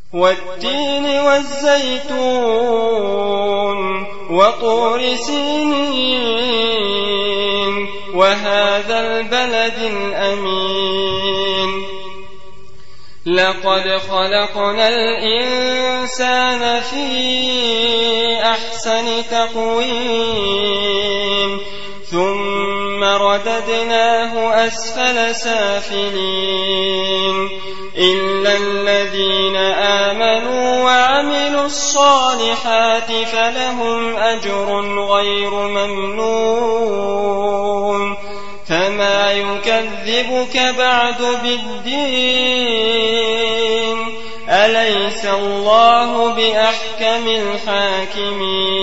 والتين والزيتون وطور سينين وهذا البلد الأمين لقد خلقنا الإنسان في أحسن تقويم ثم رددناه أسفل سافلين إلا الذين آمنوا وعملوا الصالحات فلهم أجر غير ممنون فما يكذبك بعد بالدين أليس الله بأحكم الحاكمين